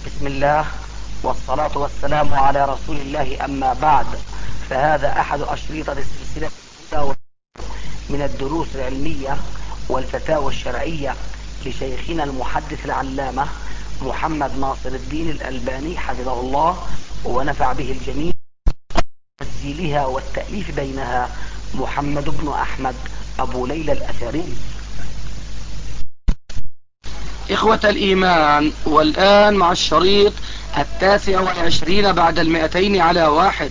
بسم الله والصلاة والسلام على رسول الله، أما بعد، فهذا أحد أشريطة السلسلة من الدروس العلمية والفتاوى الشرعية لشيخنا المحدث العلامة محمد ناصر الدين الألباني حفظه الله ونفع به الجميع. تسجيلها والتأليف بينها محمد بن أحمد أبو ليلى الأثري. إخوة الإيمان، والآن مع الشريط 29 بعد 200 على 1.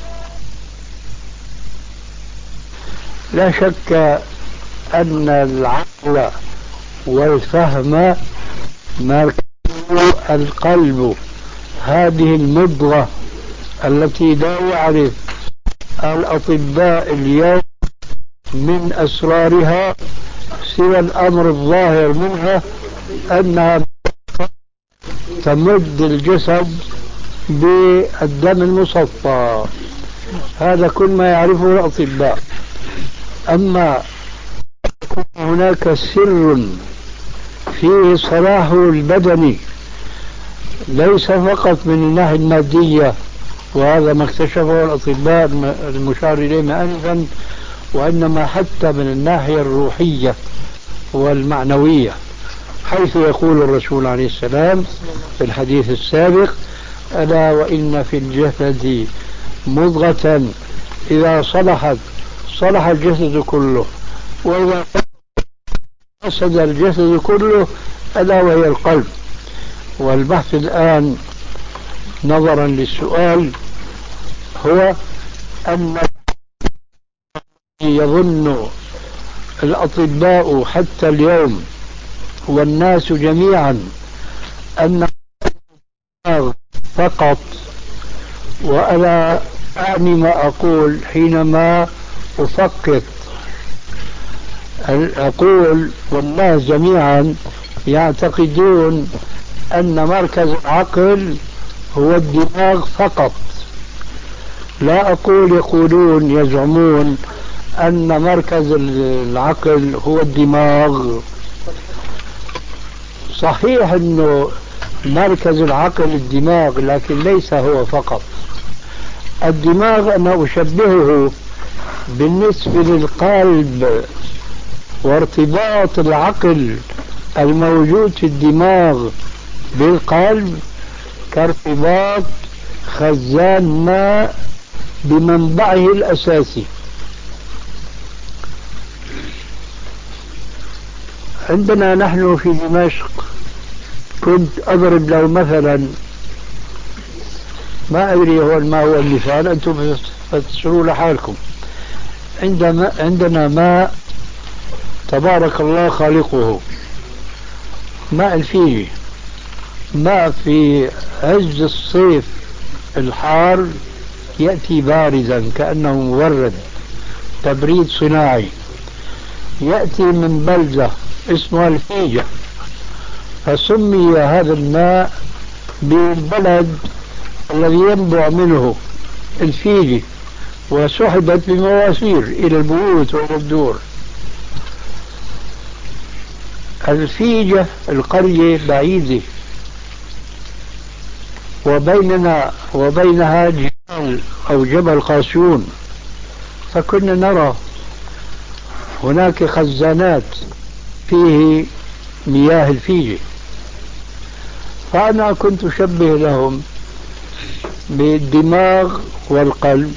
لا شك أن العقل والفهم مركزه القلب، هذه المضغة التي لا يعرف الأطباء اليوم من أسرارها سوى الأمر الظاهر منها، أنها تمد الجسد بالدم المصفى. هذا كل ما يعرفه الأطباء. أما هناك سر فيه صلاح البدن ليس فقط من الناحية المادية، وهذا ما اكتشفه الأطباء المشار إليهم آنفا، وإنما حتى من الناحية الروحية والمعنوية، حيث يقول الرسول عليه السلام في الحديث السابق: ألا وإن في الجسد مضغة إذا صلحت صلح الجسد كله، وإذا فسد الجسد كله، ألا وهي القلب. والبحث الآن نظرا للسؤال هو أن يظن الأطباء حتى اليوم والناس جميعا أن فقط، وأنا أعني ما أقول حينما أفقط، أقول والناس جميعا يعتقدون أن مركز العقل هو الدماغ فقط. لا أقول يقولون يزعمون أن مركز العقل هو الدماغ. صحيح أنه مركز العقل الدماغ، لكن ليس هو فقط. الدماغ أنا أشبهه بالنسبة للقلب، وارتباط العقل الموجود في الدماغ بالقلب كارتباط خزان ماء بمنبعه الأساسي. عندنا نحن في دمشق، كنت أضرب لو مثلا، ما أدري ما هو المثال، أنتم فتسروا لحالكم. عندنا ماء تبارك الله خالقه، ماء الفيجي، ماء في عز الصيف الحار يأتي بارزا كأنه مبرد، تبريد صناعي، يأتي من بلدة اسمها الفيجة، فسمي هذا الماء بالبلد الذي ينبع منه الفيجي، وسحبت بمواسير إلى البيوت وإلى الدور. الفيجة القرية بعيدة، وبيننا وبينها جبال أو جبل قاسيون، فكنا نرى هناك خزانات فيه مياه الفيجة. فأنا كنت أشبه لهم بالدماغ والقلب،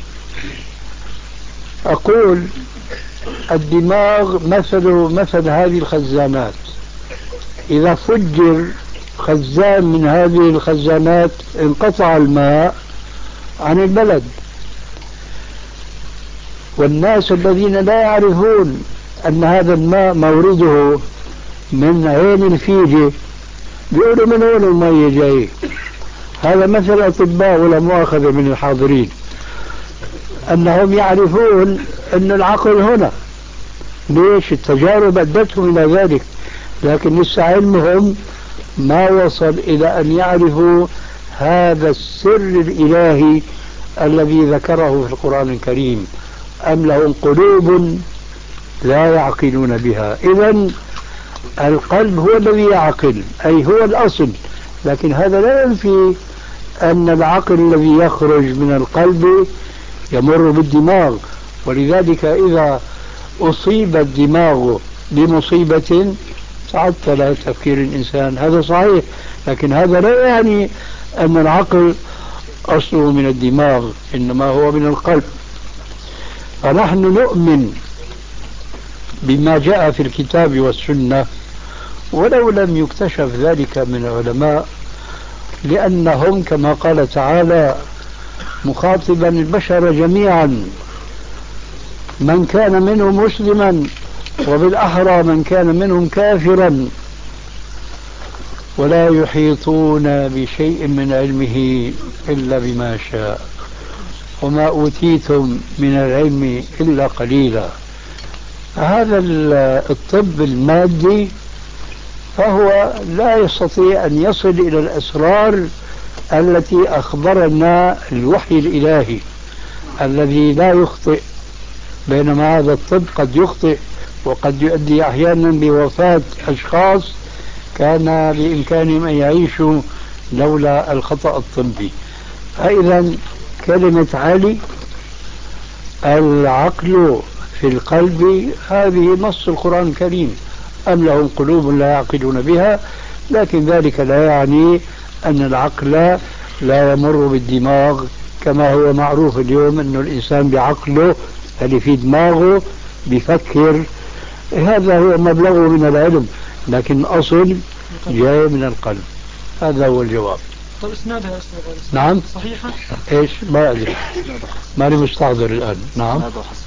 أقول الدماغ مثل هذه الخزانات، إذا فجر خزان من هذه الخزانات انقطع الماء عن البلد. والناس الذين لا يعرفون أن هذا الماء مورده من عين الفيجة بيقولوا من وين المية جاي. هذا مثل أطباء ولا مؤاخذة من الحاضرين، أنهم يعرفون أن العقل هنا. ليش؟ التجارب أدتهم إلى ذلك، لكن لسه علمهم ما وصل إلى أن يعرفوا هذا السر الإلهي الذي ذكره في القرآن الكريم: أم لهم قلوب لا يعقلون بها. إذن القلب هو الذي يعقل، أي هو الأصل، لكن هذا لا ينفي أن العقل الذي يخرج من القلب يمر بالدماغ. ولذلك إذا أصيب الدماغ بمصيبة تعطل تفكير الإنسان، هذا صحيح، لكن هذا لا يعني أن العقل أصله من الدماغ، إنما هو من القلب. فنحن نؤمن بما جاء في الكتاب والسنة ولو لم يكتشف ذلك من العلماء، لأنهم كما قال تعالى مخاطبا البشر جميعا من كان منهم مسلما وبالأحرى من كان منهم كافرا ولا يحيطون بشيء من علمه إلا بما شاء وما أوتيتم من العلم إلا قليلا. هذا الطب المادي فهو لا يستطيع أن يصل إلى الأسرار التي أخبرنا الوحي الإلهي الذي لا يخطئ، بينما هذا الطب قد يخطئ وقد يؤدي أحيانا بوفاة أشخاص كان بإمكانهم أن يعيشوا لولا الخطأ الطبي. فإذا كلمة علي العقل في القلب هذه نص القرآن الكريم، أم لهم قلوب لا يعقلون بها، لكن ذلك لا يعني أن العقل لا يمر بالدماغ كما هو معروف اليوم أن الإنسان بعقله اللي في دماغه بيفكر، هذا هو مبلغه من العلم، لكن الأصل جاي من القلب. هذا هو الجواب. طيب اسنادها يا أستاذ؟ نعم صحيحة؟ ايش ما أدري، ماني مستحضر الآن. نعم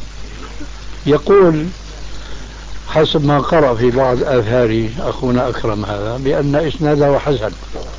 يقول حسب ما قرأ في بعض آثار أخونا أكرم هذا بأن إسناده حسن.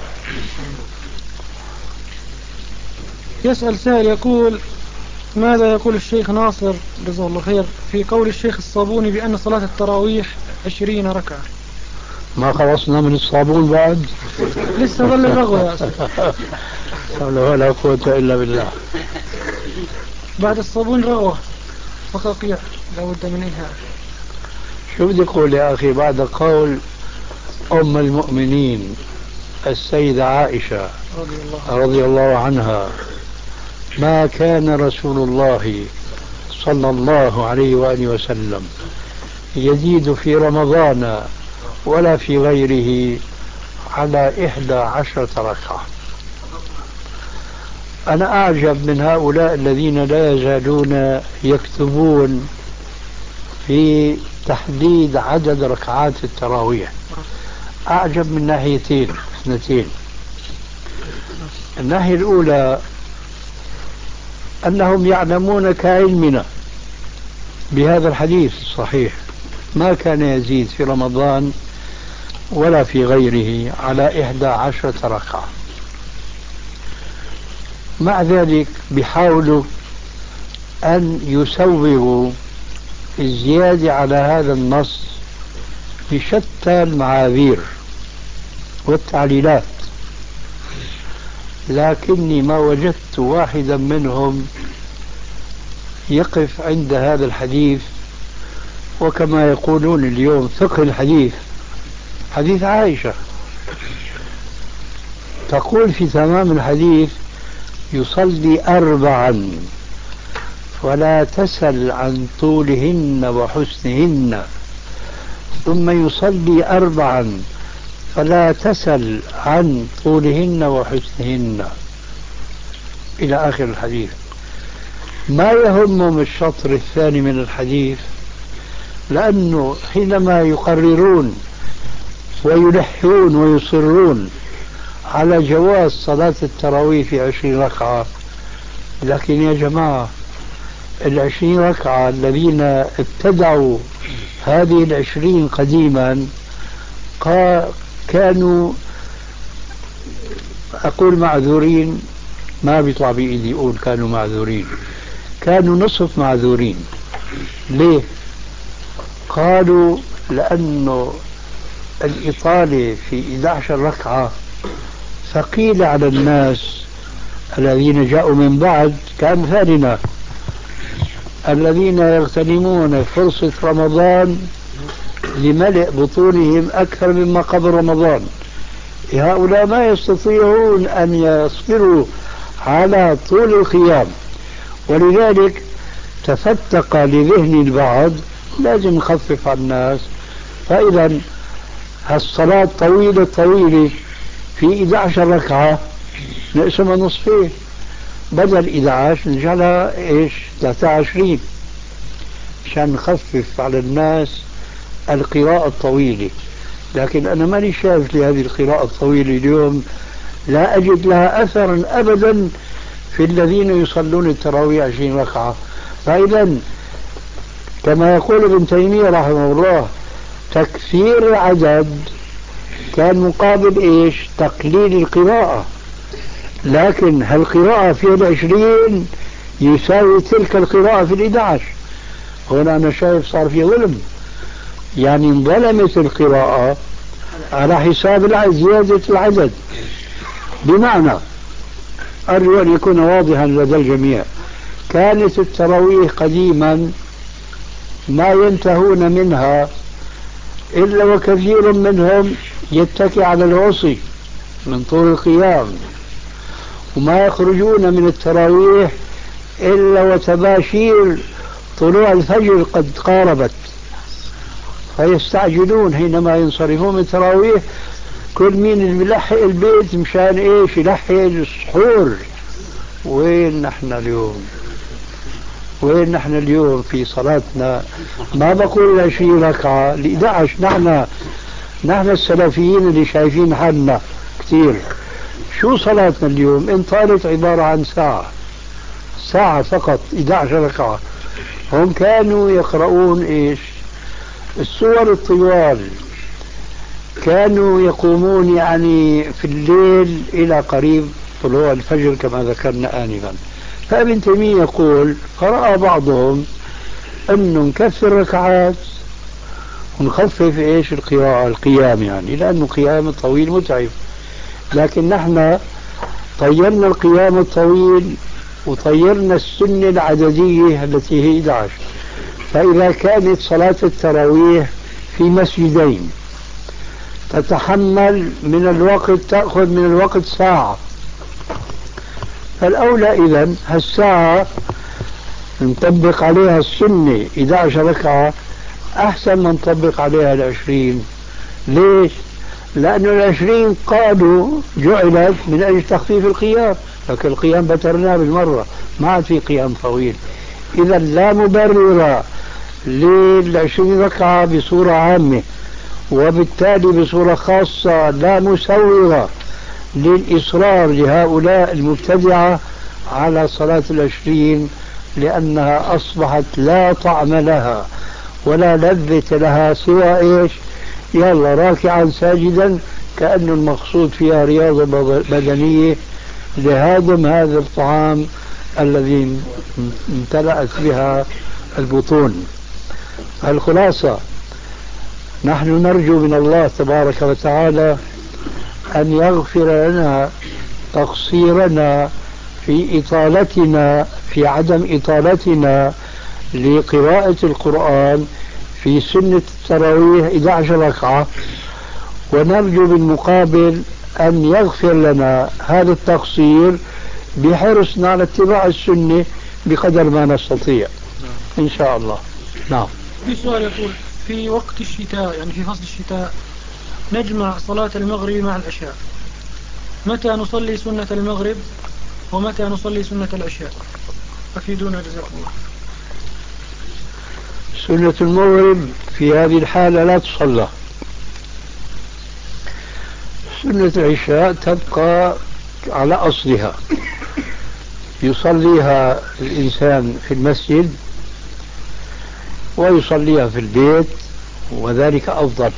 يسأل سائل يقول ماذا يقول الشيخ ناصر جزاه الله خير في قول الشيخ الصابوني بأن صلاة التراويح 20 ركعة؟ ما خلصنا من الصابون بعد؟ لسه ظل الرغوة يا أستاذ. ولا قوة إلا بالله. بعد الصابون رغوة فقاقيع لا بد من إنهاء. شو بدي أقول يا أخي بعد قول أم المؤمنين السيدة عائشة رضي الله عنها ما كان رسول الله صلى الله عليه وآله وسلم يزيد في رمضان ولا في غيره على 11 ركعة. أنا أعجب من هؤلاء الذين لا يزالون يكتبون في تحديد عدد ركعات التراويح. أعجب من ناحيتين اثنتين. الناحية الأولى أنهم يعلمون كعلمنا بهذا الحديث الصحيح ما كان يزيد في رمضان ولا في غيره على 11 ركعة. مع ذلك بيحاولوا أن يسوغوا الزيادة على هذا النص بشتى المعاذير والتعليلات، لكني ما وجدت واحدا منهم يقف عند هذا الحديث. وكما يقولون اليوم فقه الحديث، حديث عائشة تقول في تمام الحديث يصلي 4 ولا تسل عن طولهن وحسنهن، ثم يصلي 4 فلا تسل عن طولهن وحسنهن إلى آخر الحديث. ما يهمهم الشطر الثاني من الحديث، لأنه حينما يقررون ويلحون ويصرون على جواز صلاة التراويح في 20 ركعة، لكن يا جماعة 20 ركعة الذين ابتدعوا هذه 20 قديما كانوا أقول معذورين، ما بيطلع بإيدي أقول كانوا معذورين، كانوا نصف معذورين. ليه؟ قالوا لأنه الإطالة في 11 ركعة ثقيلة على الناس الذين جاءوا من بعد كأمثالنا الذين يغتنمون فرصة رمضان لملء بطونهم أكثر مما قبل رمضان. هؤلاء ما يستطيعون أن يصبروا على طول القيام، ولذلك تفتق لذهن البعض لازم نخفف على الناس. فإذا هالصلاة طويلة في 11 ركعة نقسمها نصفين، بدل 11 نجعلها 23 عشان نخفف على الناس القراءة الطويلة. لكن أنا ماني شايف لهذه القراءة الطويلة اليوم، لا أجد لها أثرا أبدا في الذين يصلون التراويح 20 ركعة. فإذا كما يقول ابن تيمية رحمه الله تكثير العدد كان مقابل تقليل القراءة، لكن هالقراءة في 20 يساوي تلك القراءة في 11. هنا أنا شايف صار في ظلم، يعني انظلمت القراءة على حساب زيادة العدد. بمعنى أرجو أن يكون واضحا لدى الجميع، كانت التراويح قديما ما ينتهون منها إلا وكثير منهم يتكي على العصي من طول القيام، وما يخرجون من التراويح إلا وتباشير طلوع الفجر قد قاربت، فيستعجلون حينما ينصرفون من التراويح. كل مين اللي بيلحق البيت مشان يلحق السحور. وين نحن اليوم في صلاتنا؟ ما بقول 20 ركعة، 11. نحن السلفيين اللي شايفين حالنا كثير. شو صلاتنا اليوم؟ إن طالت عبارة عن ساعة فقط، 11 ركعة. هم كانوا يقرؤون السور الطوال، كانوا يقومون يعني في الليل إلى قريب طلوع الفجر كما ذكرنا آنفا. فابن تيمية يقول فرأى بعضهم أنه نكثر ركعات ونخفف القيام، يعني لأنه قيام الطويل متعب. لكن نحن طيرنا القيام الطويل وطيرنا السنة العددية التي هي 11. فإذا كانت صلاة التراويح في مسجدين تتحمل من الوقت، تأخذ من الوقت ساعة، فالأولى إذن هالساعة نطبق عليها السنة 11 ركعة أحسن ما نطبق عليها 20. ليش؟ لأنه 20 قالوا جعلت من أجل تخفيف القيام، لكن القيام بترناه بالمرة، ما عاد في قيام طويل. إذا لا مبرر لل20 ركعة بصورة عامة، وبالتالي بصورة خاصة لا مسوغة للإصرار لهؤلاء المبتدعة على صلاة 20، لأنها أصبحت لا طعم لها ولا لذة لها سوى يلا راكعا ساجدا، كأنه المقصود فيها رياضة بدنية لهضم هذا الطعام الذي امتلأت بها البطون. الخلاصة نحن نرجو من الله تبارك وتعالى أن يغفر لنا تقصيرنا في عدم إطالتنا لقراءة القرآن في سنة التراويح 11 ركعة، ونرجو بالمقابل أن يغفر لنا هذا التقصير بحرصنا على اتباع السنة بقدر ما نستطيع إن شاء الله. نعم. في سؤال يقول في وقت الشتاء، يعني في فصل الشتاء، نجمع صلاة المغرب مع العشاء، متى نصلي سنة المغرب ومتى نصلي سنة العشاء؟ أفيدونا جزاكم الله. سنة المغرب في هذه الحالة لا تصلى، سنة العشاء تبقى على أصلها، يصليها الإنسان في المسجد ويصليها في البيت وذلك أفضل.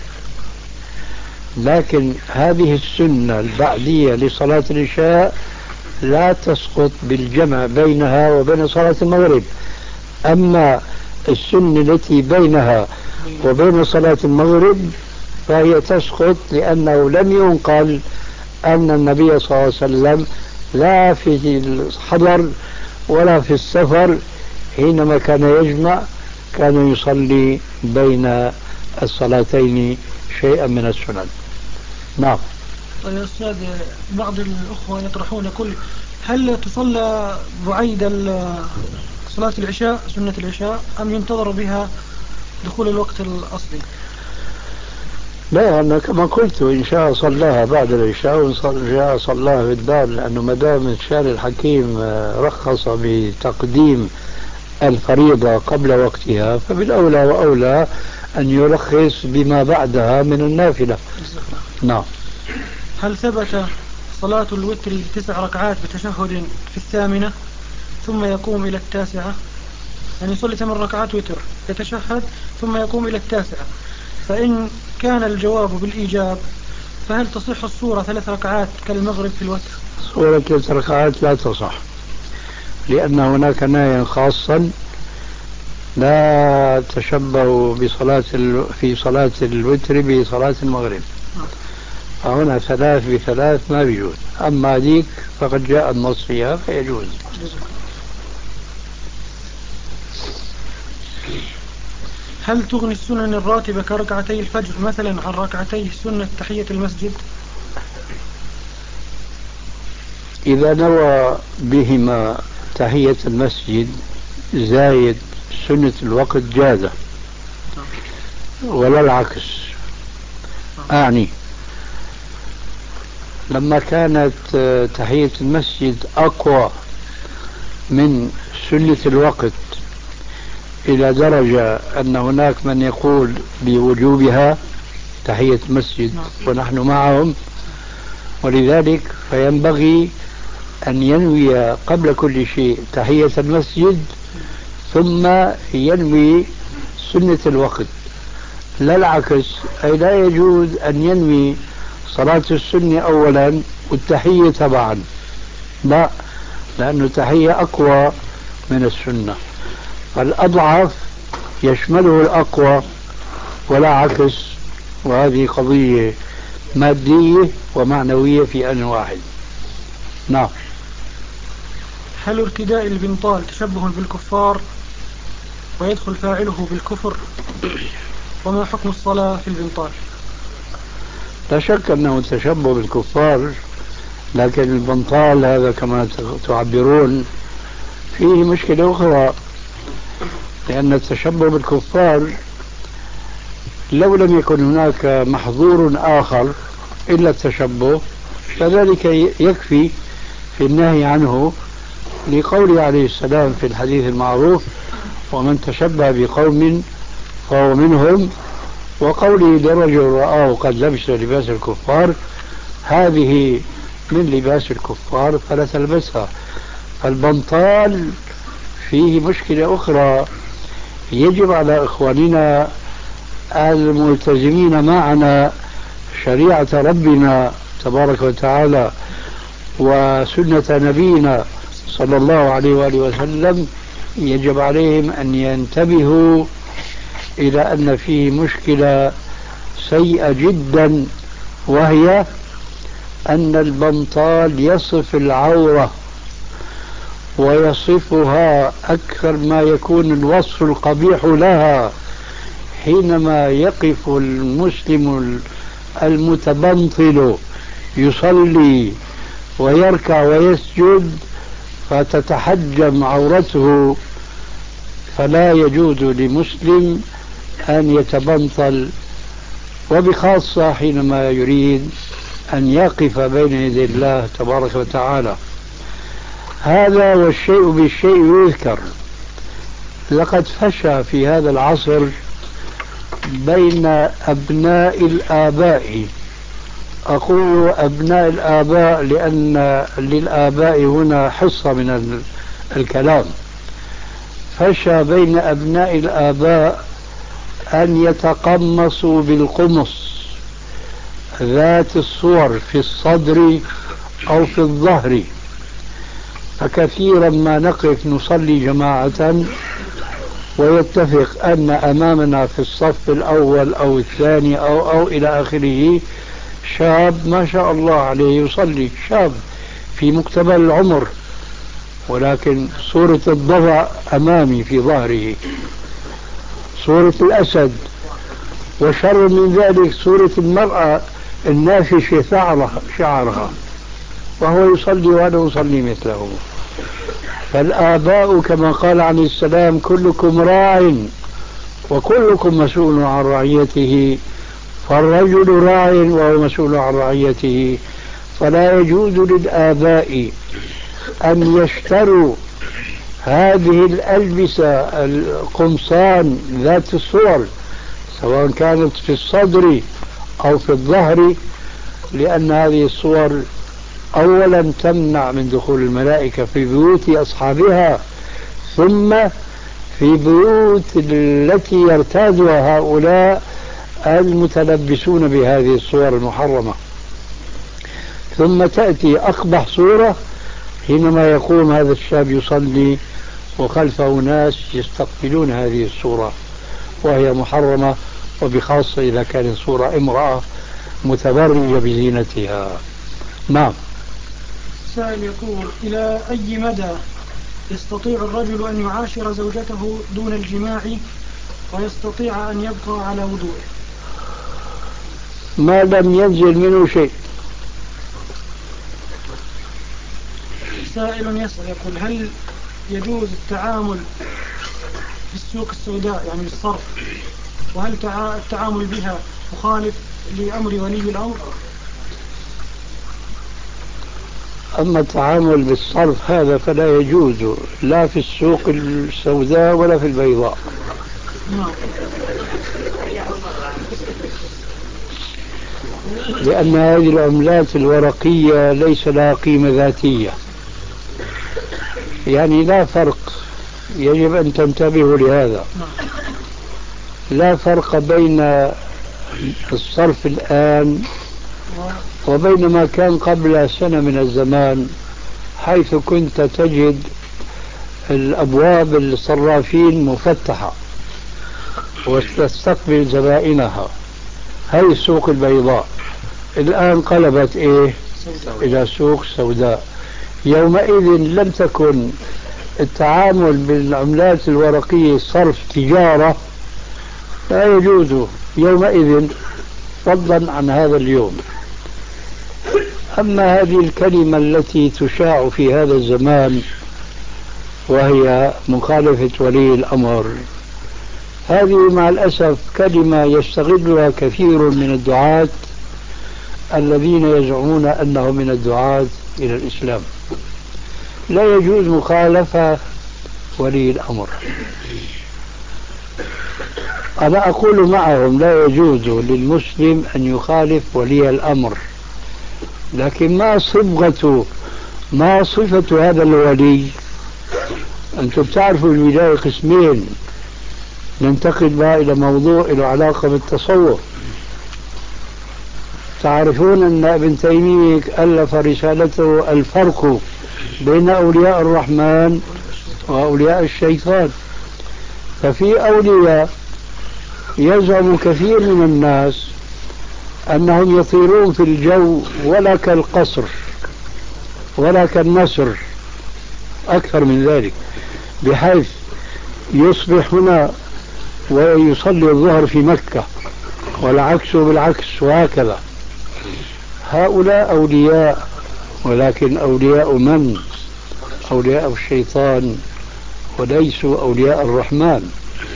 لكن هذه السنة البعدية لصلاة العشاء لا تسقط بالجمع بينها وبين صلاة المغرب. أما السنة التي بينها وبين صلاة المغرب فهي تسقط، لأنه لم ينقل أن النبي صلى الله عليه وسلم لا في الحضر ولا في السفر حينما كان يجمع كان يصلي بين الصلاتين شيئا من السنن. نعم. طيب يا أستاذ، بعض الأخوة يطرحون يقول هل تصلى بعيد صلاة العشاء سنة العشاء أم ينتظر بها دخول الوقت الأصلي؟ لا، أنا كما قلت إن شاء صلاها بعد العشاء وإن شاء صلاها في الدار، لأنه ما دام الشارع الحكيم رخص بتقديم الفريضة قبل وقتها فبالأولى وأولى أن يرخص بما بعدها من النافلة. نعم. هل ثبت صلاة الوتر 9 ركعات بتشهد في 8 ثم يقوم إلى 9؟ يعني يصلي 8 ركعات وتر يتشهد ثم يقوم إلى 9. فإن كان الجواب بالإيجاب فهل تصح الصورة 3 ركعات كالمغرب في الوتر؟ صورة 3 ركعات لا تصح، لأن هناك نهيا خاصا لا تشبهوا في صلاة الوتر بصلاة المغرب. هنا 3 ب3 ما بيجوز، أما هذيك فقد جاء النص فيها فيجوز. هل تغني السنن الراتبة كركعتي الفجر مثلا عن ركعتي سنة تحية المسجد؟ إذا نوى بهما تحية المسجد زايد سنة الوقت جازة، ولا العكس. أعني لما كانت تحية المسجد أقوى من سنة الوقت إلى درجة أن هناك من يقول بوجوبها تحية المسجد ونحن معهم، ولذلك فينبغي أن ينوي قبل كل شيء تحية المسجد ثم ينوي سنة الوقت، لا العكس. أي لا يجوز أن ينوي صلاة السنة أولا والتحية تبعا، لا، لأن التحية أقوى من السنة، فالأضعف يشمله الأقوى ولا عكس، وهذه قضية مادية ومعنوية في آن واحد. نعم. هل ارتداء البنطال تشبه بالكفار ويدخل فاعله بالكفر؟ وما حكم الصلاة في البنطال؟ لا شك أنه تشبه بالكفار، لكن البنطال هذا كما تعبرون فيه مشكلة أخرى، لأن التشبه بالكفار لو لم يكن هناك محظور آخر إلا التشبه فذلك يكفي في النهي عنه، لقوله عليه السلام في الحديث المعروف: ومن تشبه بقوم فهو منهم، وقوله لرجل رآه قد لبس لباس الكفار: هذه من لباس الكفار فلا تلبسها. فالبنطال فيه مشكلة أخرى، يجب على إخواننا الملتزمين معنا شريعة ربنا تبارك وتعالى وسنة نبينا صلى الله عليه وآله وسلم، يجب عليهم أن ينتبهوا إلى أن فيه مشكلة سيئة جدا، وهي أن البنطال يصف العورة ويصفها أكثر ما يكون الوصف القبيح لها حينما يقف المسلم المتبنطل يصلي ويركع ويسجد فتتحجم عورته، فلا يجوز لمسلم أن يتبنطل، وبخاصة حينما يريد أن يقف بين يدي الله تبارك وتعالى. هذا والشيء بالشيء يذكر. لقد فشى في هذا العصر بين أبناء الآباء، أقول أبناء الآباء لأن للآباء هنا حصة من الكلام، فشى بين أبناء الآباء أن يتقمصوا بالقمص ذات الصور في الصدر أو في الظهر، فكثيرا ما نقف نصلي جماعة ويتفق أن أمامنا في الصف الأول أو الثاني أو إلى آخره شاب ما شاء الله عليه يصلي، شاب في مقتبل العمر، ولكن صورة الضبع أمامي في ظهره، صورة الأسد، وشر من ذلك صورة المرأة النافشة شعرها وهو يصلي وأنا أصلي مثله. فالآباء كما قال عليه السلام كلكم راع وكلكم مسؤول عن رعيته، فالرجل راع وهو مسؤول عن رعيته. فلا يجوز للآباء أن يشتروا هذه الألبسة القمصان ذات الصور سواء كانت في الصدر أو في الظهر، لأن هذه الصور أولا تمنع من دخول الملائكة في بيوت أصحابها، ثم في بيوت التي يرتادها هؤلاء المتلبسون بهذه الصور المحرمة. ثم تأتي أقبح صورة حينما يقوم هذا الشاب يصلي وخلفه ناس يستقبلون هذه الصورة وهي محرمة، وبخاصة إذا كانت صورة امرأة متبرجة بزينتها. نعم. سائل يقول: إلى أي مدى يستطيع الرجل أن يعاشر زوجته دون الجماع ويستطيع أن يبقى على وضوءه؟ ما لم ينزل منه شيء. سائل يسأل يقول: هل يجوز التعامل في السوق السوداء يعني بالصرف، وهل التعامل بها مخالف لأمر ولي الأمر؟ أما التعامل بالصرف هذا فلا يجوز لا في السوق السوداء ولا في البيضاء. لأن هذه العملات الورقية ليس لها قيمة ذاتية، يعني لا فرق، يجب أن تنتبهوا لهذا، لا فرق بين الصرف الآن وبين ما كان قبل سنة من الزمان، حيث كنت تجد الأبواب الصرافين مفتحة وتستقبل زبائنها. هذه السوق البيضاء الآن قلبت إلى سوق سوداء. يومئذ لم تكن التعامل بالعملات الورقية صرف تجارة، لا يجوز يومئذ فضلا عن هذا اليوم. أما هذه الكلمة التي تشاع في هذا الزمان وهي مخالفة ولي الأمر، هذه مع الأسف كلمة يستغلها كثير من الدعاة الذين يزعمون أنهم من الدعاة إلى الإسلام. لا يجوز مخالفة ولي الأمر. أنا أقول معهم لا يجوز للمسلم أن يخالف ولي الأمر، لكن ما صفة هذا الولي؟ أنتم بتعرفوا الولاية قسمين، ننتقل بها إلى موضوع له علاقة بالتصوف. تعرفون أن ابن تيمية ألف رسالته الفرق بين أولياء الرحمن وأولياء الشيطان. ففي أولياء يزعم كثير من الناس أنهم يطيرون في الجو ولا كالقصر ولا كالنسر، أكثر من ذلك، بحيث يصبح هنا ويصلي الظهر في مكة والعكس بالعكس وهكذا. هؤلاء أولياء، ولكن أولياء من؟ أولياء الشيطان وليسوا أولياء الرحمن.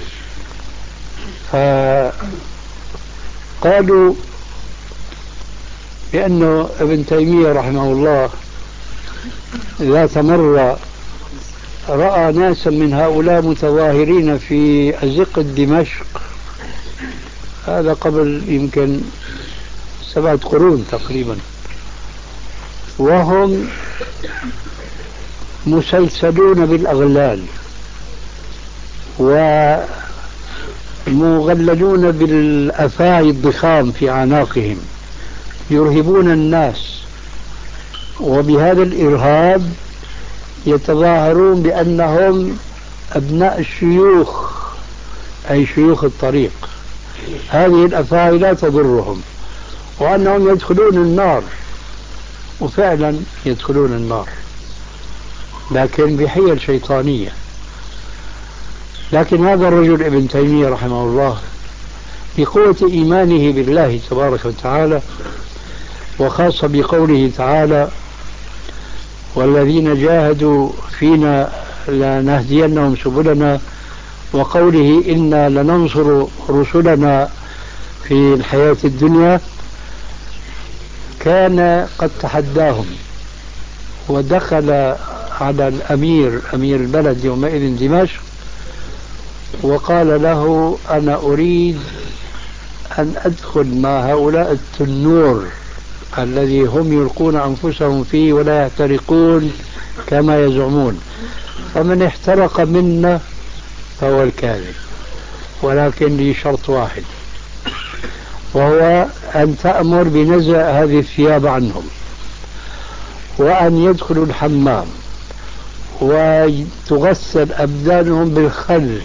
فقالوا بأنه ابن تيمية رحمه الله ذات مرة رأى ناسا من هؤلاء متظاهرين في أزقة دمشق، هذا قبل يمكن 7 قرون تقريبا، وهم مسلسلون بالأغلال ومغللون بالأفاعي الضخام في أعناقهم، يرهبون الناس، وبهذا الإرهاب يتظاهرون بأنهم أبناء الشيوخ، أي شيوخ الطريق. هذه الأفاعي لا تضرهم، وأنهم يدخلون النار، وفعلا يدخلون النار، لكن بحيل شيطانية. لكن هذا الرجل ابن تيمية رحمه الله بقوة إيمانه بالله تبارك وتعالى وخاصة بقوله تعالى والذين جاهدوا فينا لنهدينهم سبلنا، وقوله إنا لننصر رسلنا في الحياة الدنيا، كان قد تحداهم ودخل على أمير البلد يومئذ دمشق وقال له أنا أريد أن أدخل مع هؤلاء التنور الذي هم يلقون أنفسهم فيه ولا يحترقون كما يزعمون، فمن احترق منا فهو الكاذب، ولكن لي شرط واحد، وهو أن تأمر بنزع هذه الثياب عنهم، وأن يدخلوا الحمام وتغسل أبدانهم بالخل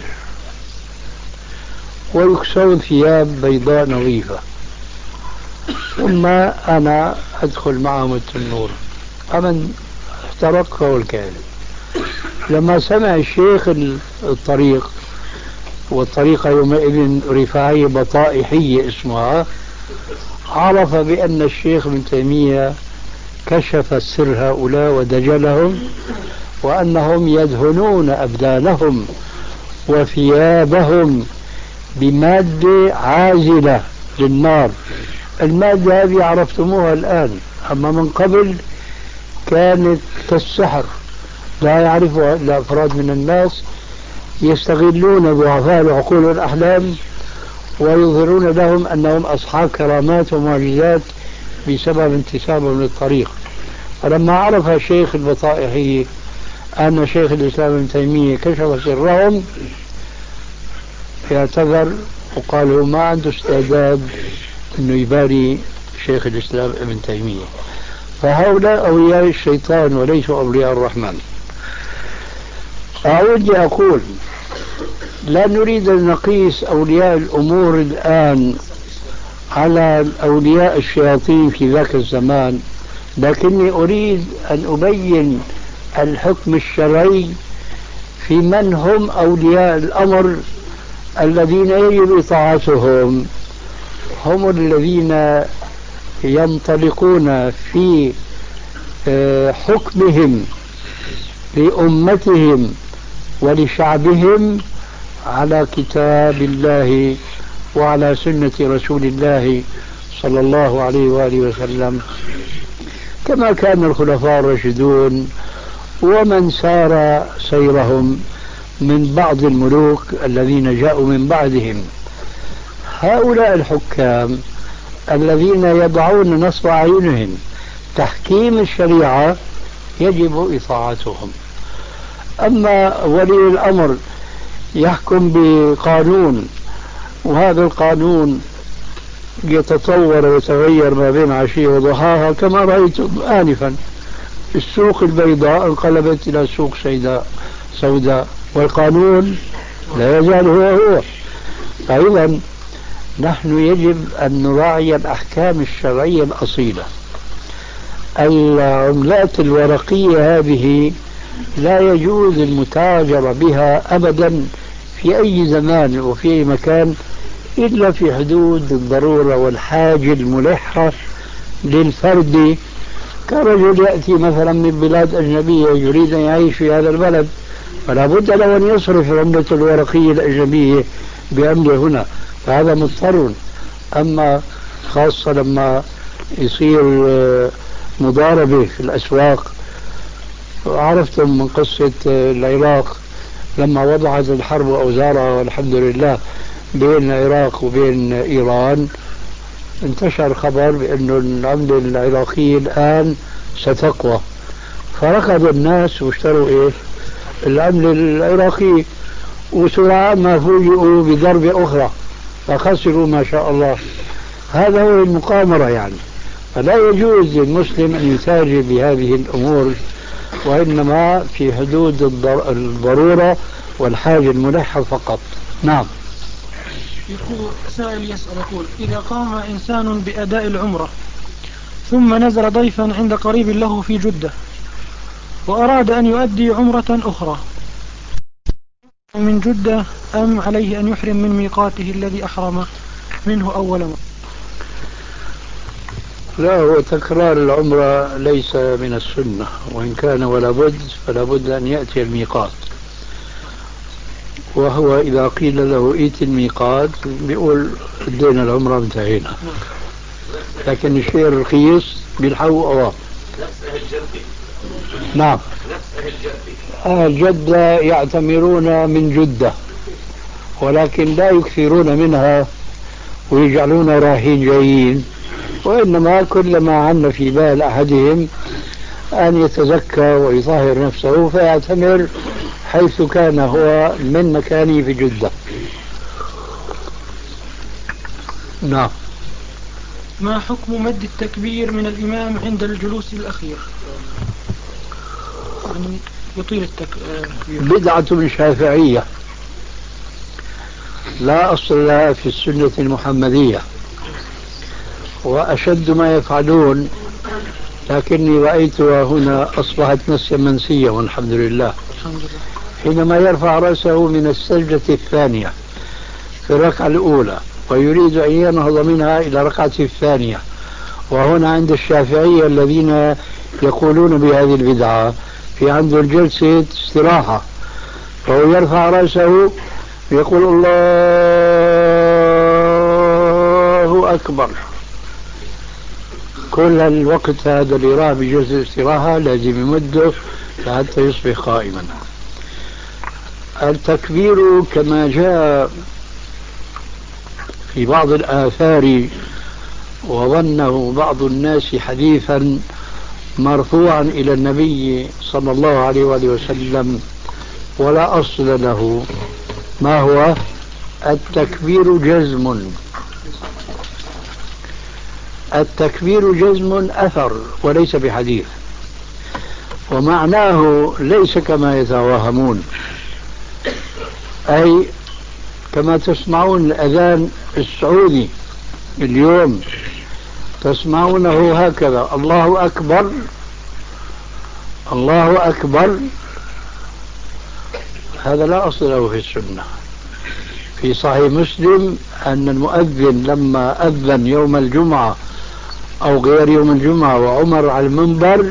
ويكسون ثياب بيضاء نظيفة، ثم أنا أدخل معهم التنور، فمن احترق فهو الكاذب. لما سمع الشيخ الطريق، والطريقة يومئذ رفاعية بطائحية اسمها، عرف بأن الشيخ ابن تيمية كشف السر هؤلاء ودجلهم، وأنهم يدهنون أبدانهم وثيابهم بمادة عازلة للنار. المادة هذه عرفتموها الآن، أما من قبل كانت كالسحر لا يعرفها إلا أفراد من الناس، يستغلون ضعفاء العقول والأحلام ويظهرون لهم أنهم أصحاب كرامات ومعجزات بسبب انتسابهم للطريق. فلما عرف الشيخ البطائحي أن شيخ الإسلام ابن تيمية كشف سرهم اعتذر وقال له ما عنده استعداد أنه يباري شيخ الإسلام ابن تيمية. فهؤلاء أولياء الشيطان وليسوا أولياء الرحمن. أعود لأقول لا نريد أن نقيس أولياء الأمور الآن على أولياء الشياطين في ذاك الزمان، لكني أريد أن أبين الحكم الشرعي في من هم أولياء الأمر الذين يجب إطاعتهم. هم الذين ينطلقون في حكمهم لأمتهم ولشعبهم على كتاب الله وعلى سنة رسول الله صلى الله عليه وآله وسلم، كما كان الخلفاء الراشدون ومن سار سيرهم من بعض الملوك الذين جاءوا من بعدهم. هؤلاء الحكام الذين يضعون نصب أعينهم تحكيم الشريعة يجب إطاعتهم. أما ولي الأمر يحكم بقانون، وهذا القانون يتطور ويتغير ما بين عشية وضحاها، كما رأيتم آنفا السوق البيضاء انقلبت إلى سوق سوداء، والقانون لا يزال هو. فإذا نحن يجب أن نراعي الأحكام الشرعية الأصيلة. العملات الورقية هذه لا يجوز المتاجرة بها أبدا في أي زمان وفي أي مكان إلا في حدود الضرورة والحاجة الملحة للفرد، كرجل يأتي مثلا من بلاد أجنبية يريد أن يعيش في هذا البلد، فلا بد له أن يصرف العملة الورقية الأجنبية بأمره هنا، فهذا مضطر. أما خاصة لما يصير مضاربة في الأسواق، عرفتم من قصة العراق لما وضعت الحرب أوزارها والحمد لله بين العراق وبين إيران، انتشر خبر بأن العملة العراقية الآن ستقوى، فركض الناس واشتروا العملة العراقية، وسرعان ما فوجئوا بضربة أخرى فخسروا ما شاء الله. هذا هو المقامرة يعني. فلا يجوز للمسلم أن يتاجر بهذه الأمور، وإنما في حدود الضرورة والحاجة الملحة فقط. نعم. يقول سائل يسأل يقول إذا قام إنسان بأداء العمرة ثم نزل ضيفا عند قريب له في جدة وأراد أن يؤدي عمرة أخرى من جدة، أم عليه أن يحرم من ميقاته الذي أحرم منه أول مرة؟ لا، هو تكرار العمرة ليس من السنة، وإن كان ولا بد فلا بد أن يأتي الميقات. وهو إذا قيل له ائت الميقات بيقول ادينا العمرة انتهينا. لكن الشيء الرخيص بيلحقوا أوام. نفس أهل جدة. نعم، نفس أهل جدة. أهل جدة يعتمرون من جدة، ولكن لا يكثرون منها ويجعلون راهين جايين، وإنما كلما عن في بال أحدهم أن يتزكى ويطهر نفسه فيعتمر حيث كان هو من مكانه في جدة. نعم. ما حكم مد التكبير من الإمام عند الجلوس الأخير؟ يعني يطيل التكبير. بدعة شافعية لا أصل لها في السنة المحمدية، وأشد ما يفعلون، لكني رأيتها هنا أصبحت نسيا منسيا والحمد لله. حينما يرفع رأسه من السجدة الثانية في الركعة الأولى ويريد أن ينهض منها إلى الركعة الثانية، وهنا عند الشافعية الذين يقولون بهذه البدعة في عنده الجلسة استراحة، فهو يرفع رأسه يقول الله أكبر. كل الوقت هذا اللي راح بجلسة الاستراحة لازم يمده حتى يصبح قائما. التكبير كما جاء في بعض الآثار وظنه بعض الناس حديثا مرفوعا إلى النبي صلى الله عليه وآله وسلم ولا أصل له. ما هو؟ التكبير جزم. التكبير جزم أثر وليس بحديث، ومعناه ليس كما يتوهمون، أي كما تسمعون الأذان السعودي اليوم تسمعونه هكذا الله أكبر الله أكبر، هذا لا أصل له في السنة. في صحيح مسلم أن المؤذن لما أذن يوم الجمعة أو غير يوم الجمعة وعمر على المنبر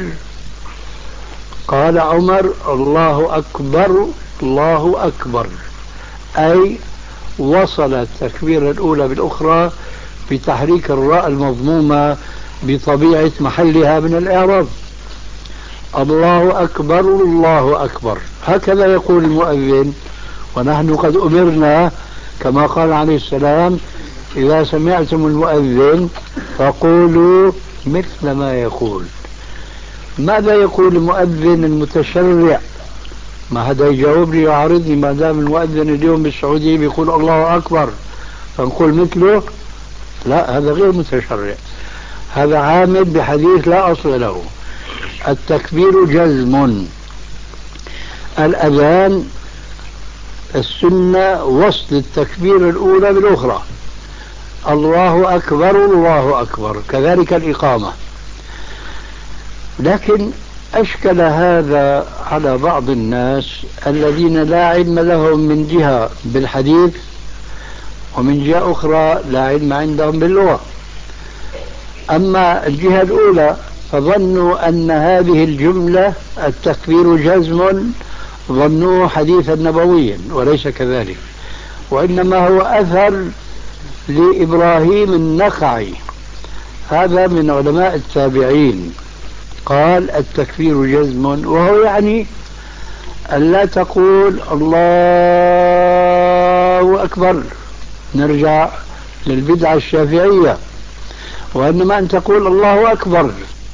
قال عمر الله أكبر الله أكبر، أي وصل التكبيرة الأولى بالأخرى بتحريك الراء المضمومة بطبيعة محلها من الإعراب. الله أكبر الله أكبر، هكذا يقول المؤذن. ونحن قد أمرنا كما قال عليه السلام إذا سمعتم المؤذن فقولوا مثل ما يقول. ماذا يقول المؤذن المتشرع؟ ما حدا يجاوبني يعارضني. ما دام المؤذن اليوم بالسعودية بيقول الله أكبر فنقول مثله؟ لا، هذا غير متشرع، هذا عامل بحديث لا أصل له. التكبير جزم. الأذان السنة وصل التكبير الأولى بالأخرى الله أكبر الله أكبر، كذلك الإقامة. لكن أشكل هذا على بعض الناس الذين لا علم لهم من جهة بالحديث ومن جهة أخرى لا علم عندهم باللغة. أما الجهة الأولى فظنوا أن هذه الجملة التكبير جزم، ظنوه حديثا نبويا وليس كذلك، وإنما هو أثر لإبراهيم النخعي، هذا من علماء التابعين، قال التكبير جزم، وهو يعني أن لا تقول الله أكبر، نرجع للبدعة الشافعية، وإنما أن تقول الله أكبر.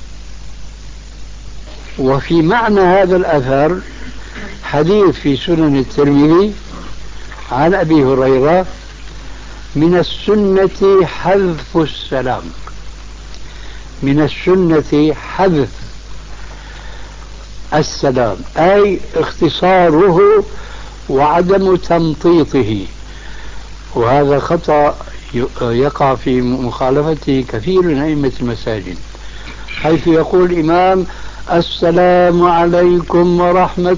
وفي معنى هذا الأثر حديث في سنن الترمذي عن أبي هريرة من السنة حذف السلام، من السنة حذف السلام أي اختصاره وعدم تمطيطه، وهذا خطأ يقع في مخالفته كثير من أئمة المساجد، حيث يقول الإمام السلام عليكم ورحمة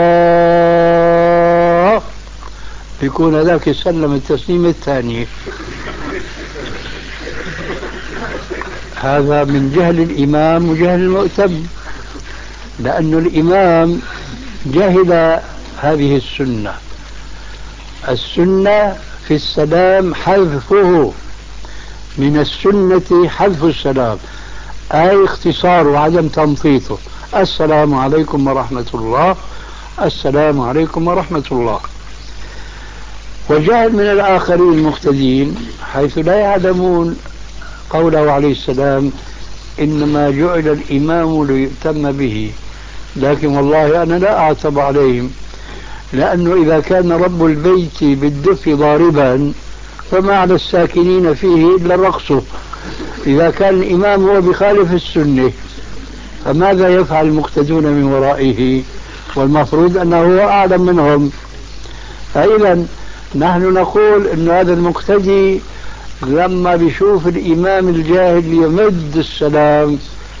الله، يكون ذاك يسلم التسليم الثاني. هذا من جهل الإمام وجهل المؤتم، لأن الإمام جهل هذه السنة. السنة في السلام حذفه، من السنة حذف السلام، أي اختصار وعدم تمطيطه. السلام عليكم ورحمة الله، السلام عليكم ورحمة الله. وجهل من الآخرين المقتدين حيث لا يعلمون قوله عليه السلام: إنما جعل الإمام ليؤتم به. لكن والله أنا لا أعتب عليهم، لأنه إذا كان رب البيت بالدف ضاربا فما على الساكنين فيه إلا الرقص. إذا كان الإمام هو بخالف السنة فماذا يفعل المقتدون من ورائه؟ والمفروض أنه هو أعلم منهم. فإذا نحن نقول أن هذا المقتدي لما بيشوف الإمام الجاهل يمد السلام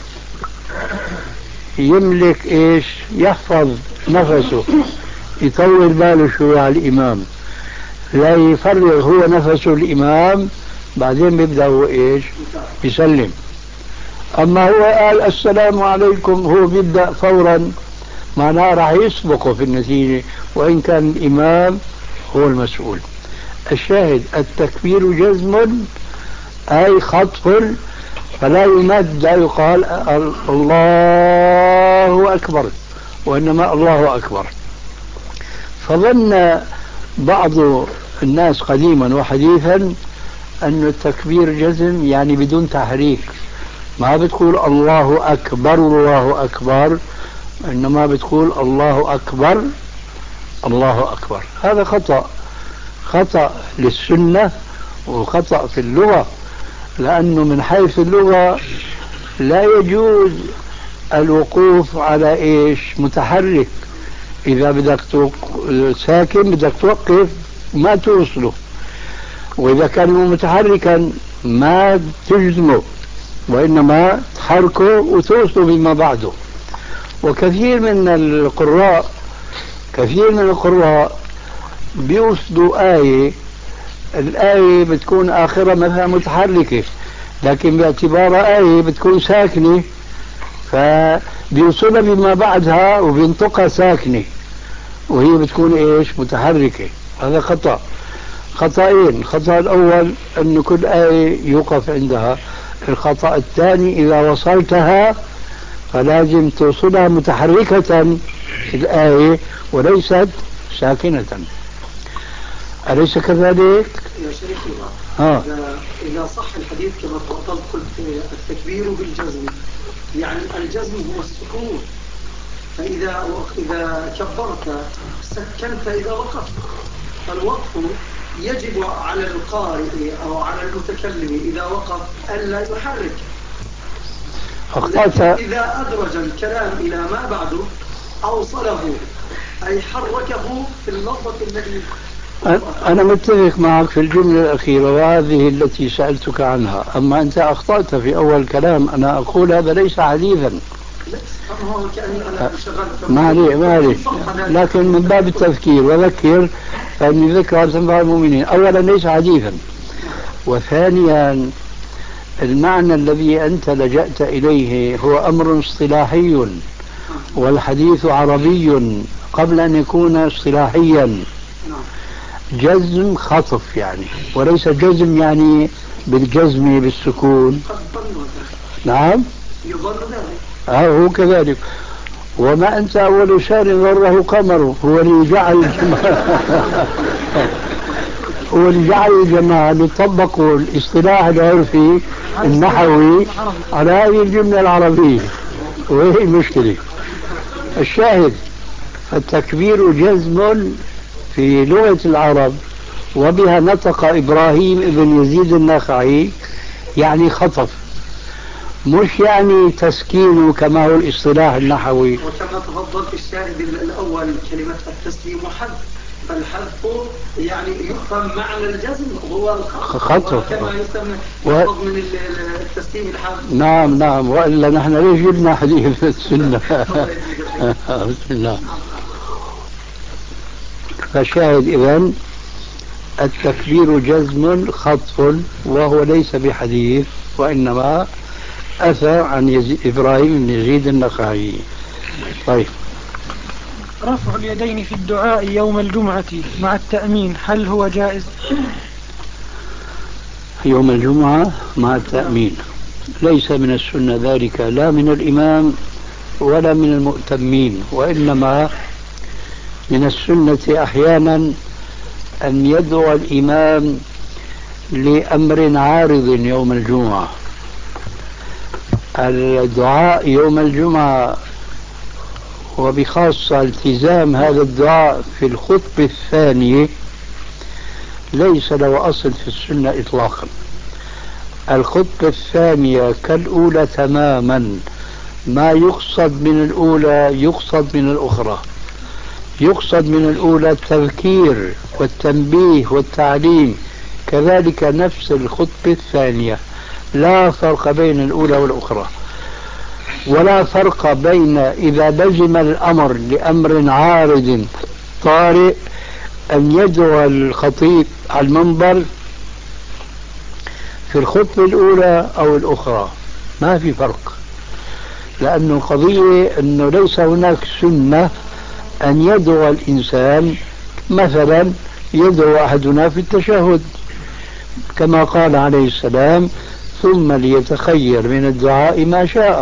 يملك إيش؟ يحفظ نفسه، يطول باله شوي على الإمام، لا يفرغ هو نفسه الإمام، بعدين بيبدأ هو إيش؟ يسلم. أما هو قال السلام عليكم، هو بيبدأ فورا، معناه راح يسبقه في النتيجة، وإن كان الإمام هو المسؤول. الشاهد: التكبير جزم أي خطف، فلا يمد، لا يقال الله أكبر، وإنما الله أكبر. فظن بعض الناس قديما وحديثا أن التكبير جزم يعني بدون تحريك، ما بتقول الله أكبر الله أكبر، إنما بتقول الله أكبر الله أكبر. هذا خطأ للسنة وخطأ في اللغة، لأنه من حيث اللغة لا يجوز الوقوف على إيش؟ متحرك. إذا بدك ساكن بدك توقف ما توصله، وإذا كان متحركا ما تجزمه، وإنما تحركه وتوصله بما بعده. وكثير من القراء بيوصلوا الآية بتكون آخرة مثلا متحركة، لكن باعتبار آية بتكون ساكنة فبيوصلها بما بعدها وبينطقها ساكنة، وهي بتكون إيش؟ متحركة. هذا خطأين. الخطأ الأول أن كل آية يوقف عندها. الخطأ الثاني إذا وصلتها فلازم توصلها متحركة الآية وليست ساكنة. أليس كذلك؟ يا شيخنا إذا صح الحديث كما تفضلت قلت التكبير بالجزم، يعني الجزم هو السكون، فإذا كبرت سكنت إذا وقفت، فالوقف يجب على القارئ أو على المتكلم إذا وقف ألا يحرك. إذا أدرج الكلام إلى ما بعده أوصله أي حركه في اللفظة التي أنا متفق معك في الجملة الأخيرة وهذه التي سألتك عنها. أما أنت أخطأت في أول كلام، أنا أقول هذا ليس حديثا. ما عليه، لكن من باب التذكير وذكر فإن ذكر تنفع المؤمنين. أولا ليس حديثا، وثانيا المعنى الذي أنت لجأت إليه هو أمر اصطلاحي، والحديث عربي قبل أن يكون اصطلاحيا. جزم خطف يعني، وليس جزم يعني بالجزم بالسكون. نعم هو كذلك. وما أنت أول شهر ضره قمره، هو اللي جعل الجماعة يطبقوا الاصطلاح العرفي النحوي على هذه الجملة العربية، وهي المشكلة. الشاهد: التكبير جزم في لغة العرب، وبها نطق إبراهيم ابن يزيد النخعي، يعني خطف، مش يعني تسكين كما هو الاصطلاح النحوي. وكما تفضلت الشاهد الأول كلمة التسليم حذف، فالحذف يعني يفهم معنى الجزم هو الخطف كما يسمى من التسليم الحذف. نعم وإلا نحن ليش جبنا حديث السنة؟ بسم الله. فالشاهد إذن التكبير جزم خطف، وهو ليس بحديث، وإنما أثر عن إبراهيم بن يزيد النخعي. طيب، رفع اليدين في الدعاء يوم الجمعة مع التأمين هل هو جائز؟ يوم الجمعة مع التأمين ليس من السنة ذلك، لا من الإمام ولا من المؤتمين، وإنما من السنة أحيانا أن يدعو الإمام لأمر عارض يوم الجمعة. الدعاء يوم الجمعة وبخاصة التزام هذا الدعاء في الخطبة الثانية ليس له أصل في السنة إطلاقا. الخطبة الثانية كالأولى تماما، ما يقصد من الأولى يقصد من الأخرى. يقصد من الأولى التذكير والتنبيه والتعليم، كذلك نفس الخطبة الثانية، لا فرق بين الأولى والأخرى. ولا فرق بين إذا لزم الأمر لأمر عارض طارئ أن يدعو الخطيب على المنبر في الخطبة الأولى أو الأخرى، ما في فرق. لأن القضية أنه ليس هناك سنة أن يدعو الإنسان، مثلا يدعو أحدنا في التشهد كما قال عليه السلام: ثم ليتخير من الدعاء ما شاء.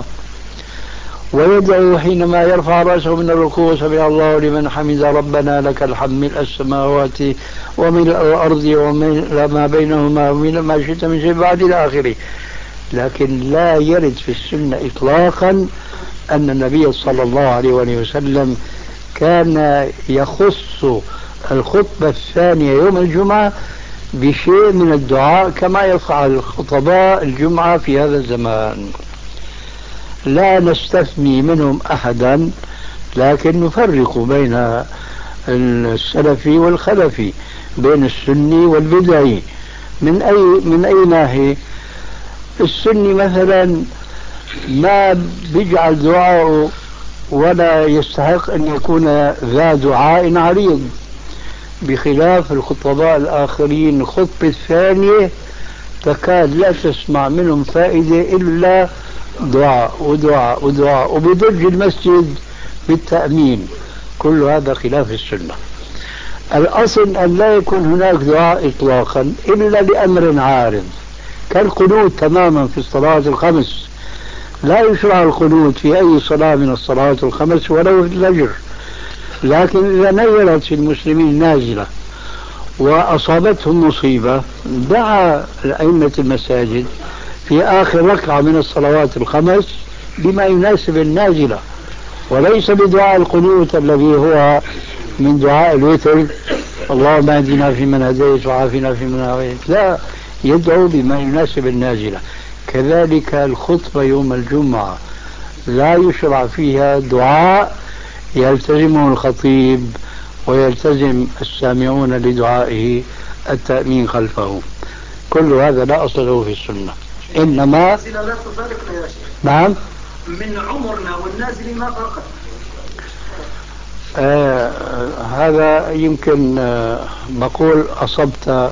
ويدعو حينما يرفع رأسه من الركوع: سمع الله لمن حمد ربنا لك الحمد ملء السماوات وملء الأرض وملء ما بينهما وملء ما شئت من شيء بعد إلى آخره. لكن لا يرد في السنة إطلاقا أن النبي صلى الله عليه وسلم كان يخص الخطبة الثانية يوم الجمعة بشيء من الدعاء كما يفعل خطباء الجمعة في هذا الزمان. لا نستثني منهم أحدا، لكن نفرق بين السلفي والخلفي، بين السني والبدعي. من أي ناحية؟ السني مثلا ما بيجعل دعاءه ولا يستحق أن يكون ذا دعاء عريض، بخلاف الخطباء الآخرين الخطبة الثانية تكاد لا تسمع منهم فائدة إلا دعاء ودعاء ودعاء، وبضج المسجد بالتأمين. كل هذا خلاف السنة. الأصل أن لا يكون هناك دعاء إطلاقا إلا لأمر عارض، كالقنوت تماما في الصلاة الخمس. لا يشرع القنوت في أي صلاة من الصلوات الخمس ولو في الفجر، لكن إذا نزلت في المسلمين نازلة وأصابتهم مصيبة دعا أئمة المساجد في آخر ركعة من الصلوات الخمس بما يناسب النازلة، وليس بدعاء القنوت الذي هو من دعاء الوتر: اللهم اهدنا فيمن هديت وعافنا فيمن عافيت. لا، يدعو بما يناسب النازلة. كذلك الخطبة يوم الجمعة لا يشرع فيها دعاء يلتزمه الخطيب ويلتزم السامعون لدعائه التأمين خلفه. كل هذا لا أصل له في السنة. إنما لا تفارقنا يا شيخ. نعم، من عمرنا والنازل ما فرقت. هذا يمكن بقول أصبت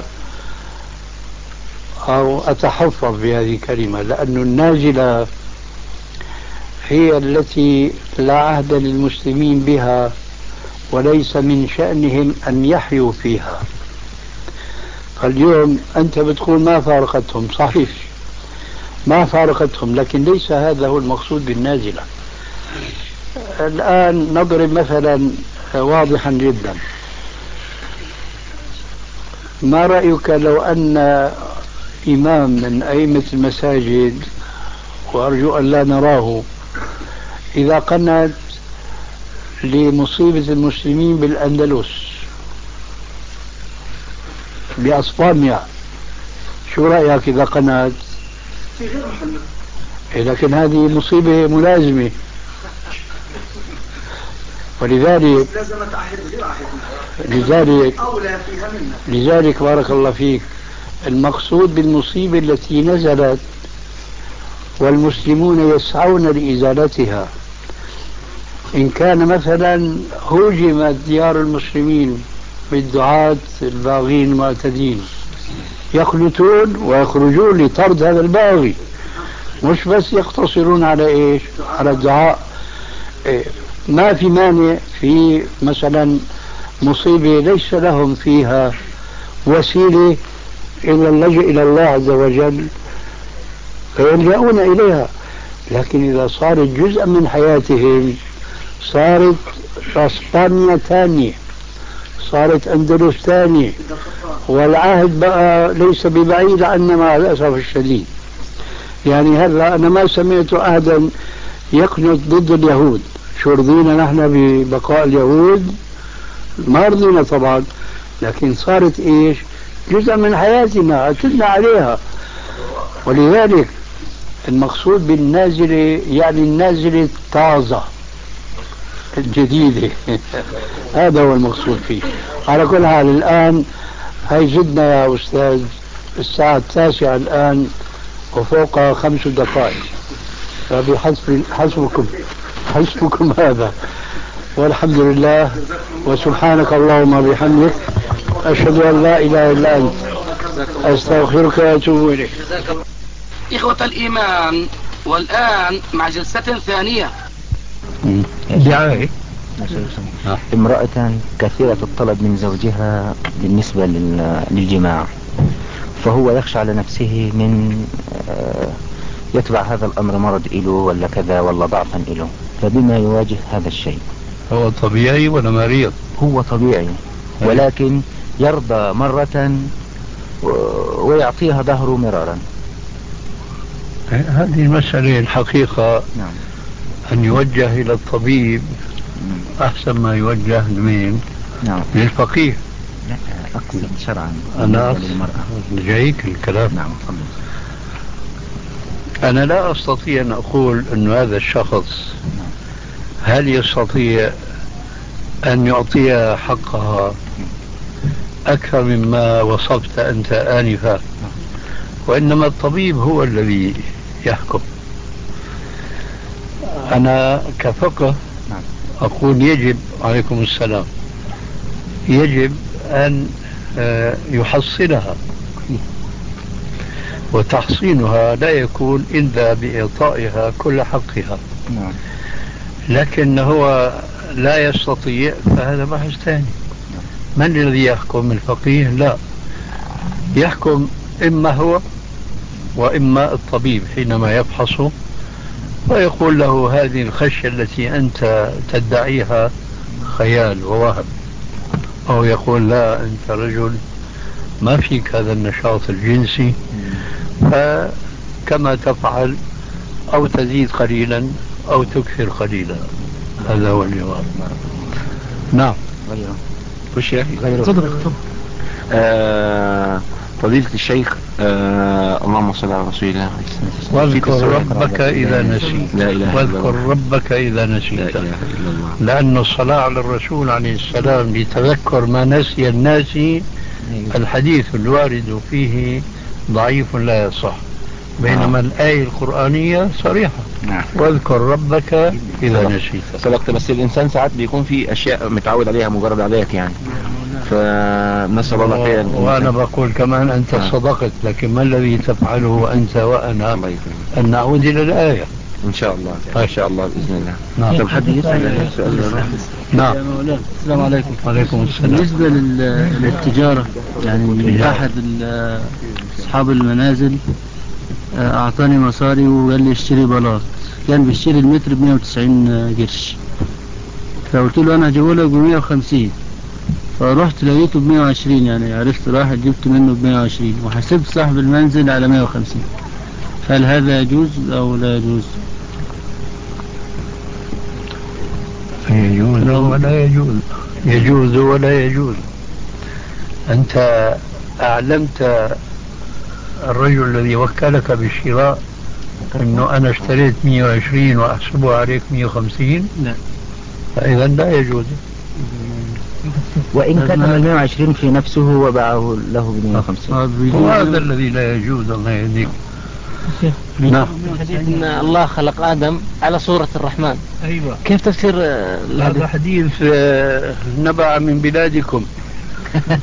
أو أتحفظ بهذه الكلمة، لأن النازلة هي التي لا عهد للمسلمين بها وليس من شأنهم أن يحيوا فيها. فاليوم أنت بتقول ما فارقتهم، صحيح ما فارقتهم، لكن ليس هذا هو المقصود بالنازلة. الآن نضرب مثلا واضحا جدا: ما رأيك لو أن إمام من أئمة المساجد، وأرجو أن لا نراه، إذا قنت لمصيبة المسلمين بالأندلس بأسبانيا، شو رأيك إذا قنت؟ في غير محل. لكن هذه مصيبة ملازمة، ولذلك لازمت عهد غير عهد. أولى فيها منها. لذلك بارك الله فيك، المقصود بالمصيبة التي نزلت والمسلمون يسعون لإزالتها. إن كان مثلا هوجمت ديار المسلمين بالدعاة الباغين المعتدين، يخلطون ويخرجون لطرد هذا الباغي، مش بس يقتصرون على إيش؟ على الدعاء. ما في مانع في مثلا مصيبة ليس لهم فيها وسيلة إلا اللجأ إلى الله عز وجل فيلجأون إليها، لكن إذا صارت جزءا من حياتهم صارت اسبانيا ثانية، صارت اندلس ثانية، والعهد بقى ليس ببعيد عنا مع الاسف الشديد. يعني هلا انا ما سمعت احدا يقنط ضد اليهود، شو رضينا نحن ببقاء اليهود؟ ما رضينا طبعا، لكن صارت ايش؟ جزء من حياتنا، اعتدنا عليها. ولذلك المقصود بالنازلة يعني النازلة الطازة الجديدة هذا هو المقصود فيه. على كل حال الآن هاي جدنا يا أستاذ، الساعة 9 الآن وفوق 5 دقائق، حسبكم هذا، والحمد لله وسبحانك اللهم وبحمدك أشهد أن لا إله إلا أنت أستغفرك وأتوب إليك. إخوة الإيمان، والآن مع جلسة ثانية. دعاية امرأة كثيرة الطلب من زوجها بالنسبة للجماع، فهو يخشى على نفسه من يتبع هذا الأمر مرض إله ولا كذا ولا ضعفا إله، فبما يواجه هذا الشيء؟ هو طبيعي ولا مريض؟ هو طبيعي، ولكن يرضى مرة ويعطيها ظهره مرارا. هذه المسألة الحقيقة نعم. أن يوجه إلى الطبيب أحسن ما يوجه لمين؟ نعم. للفقيه. لا أقصد شرعا أنا للمرأة. جايك الكلام. نعم تفضل. أنا لا أستطيع أن أقول أن هذا الشخص هل يستطيع أن يعطيها حقها أكثر مما وصفت أنت آنفا، وإنما الطبيب هو الذي يحكم. أنا كفقه أقول يجب، عليكم السلام، يجب أن يحصلها، وتحصينها لا يكون إلا بإعطائها كل حقها. لكن هو لا يستطيع، فهذا بحث ثاني. من الذي يحكم؟ الفقيه؟ لا، يحكم إما هو وإما الطبيب حينما يفحصه ويقول له هذه الخشية التي أنت تدعيها خيال ووهم، أو يقول لا أنت رجل ما فيك هذا النشاط الجنسي، فكما تفعل أو تزيد قليلا أو تكثر قليلا. هذا هو الجواب. نعم. وش يا أخي؟ فضيلة الشيخ، اللهم صل على رسول الله. واذكر ربك إذا نسيت، واذكر ربك إذا نسيت، لأن الصلاة على الرسول عليه السلام لتذكر ما نسي الناس الحديث الوارد فيه ضعيف لا يصح، بينما الآية القرآنية صريحة. واذكر ربك إذا نسيت. صدقت، بس الإنسان ساعات بيكون في أشياء متعود عليها مجرد عادات يعني، فنسأل الله خير. وأنا بقول كمان أنت صدقت، لكن ما الذي تفعله أنت وأنا؟ أن نعود إلى الآية إن شاء الله. إن شاء الله بإذن الله. نعم. طب حد يسأل سؤال؟ نعم. السلام عليكم. وعليكم السلام. بالنسبة للتجارة، يعني أحد أصحاب المنازل أعطاني مصاري وقال لي اشتري بلاط، كان بيشتري المتر ب190 قرش، فقلت له أنا هجيبه لك ب150، فرحت لقيته ب120، يعني عرفت واحد جبت منه ب120 وحسبت صاحب المنزل على 150. هل هذا يجوز أو لا يجوز؟ يجوز ولا يجوز، يجوز ولا يجوز. أنت أعلمت الرجل الذي وكلك بالشراء أنه أنا اشتريت 120 وأحسبه عليك 150؟ لا. فإذا لا يجوز. وإن كتب 120 في نفسه وباعه له ب150، وهذا الذي لا يجوز. الله يهديك. نعم. حديث ان الله خلق ادم على صورة الرحمن. ايوه. كيف تفسير هذا حديث نبع من بلادكم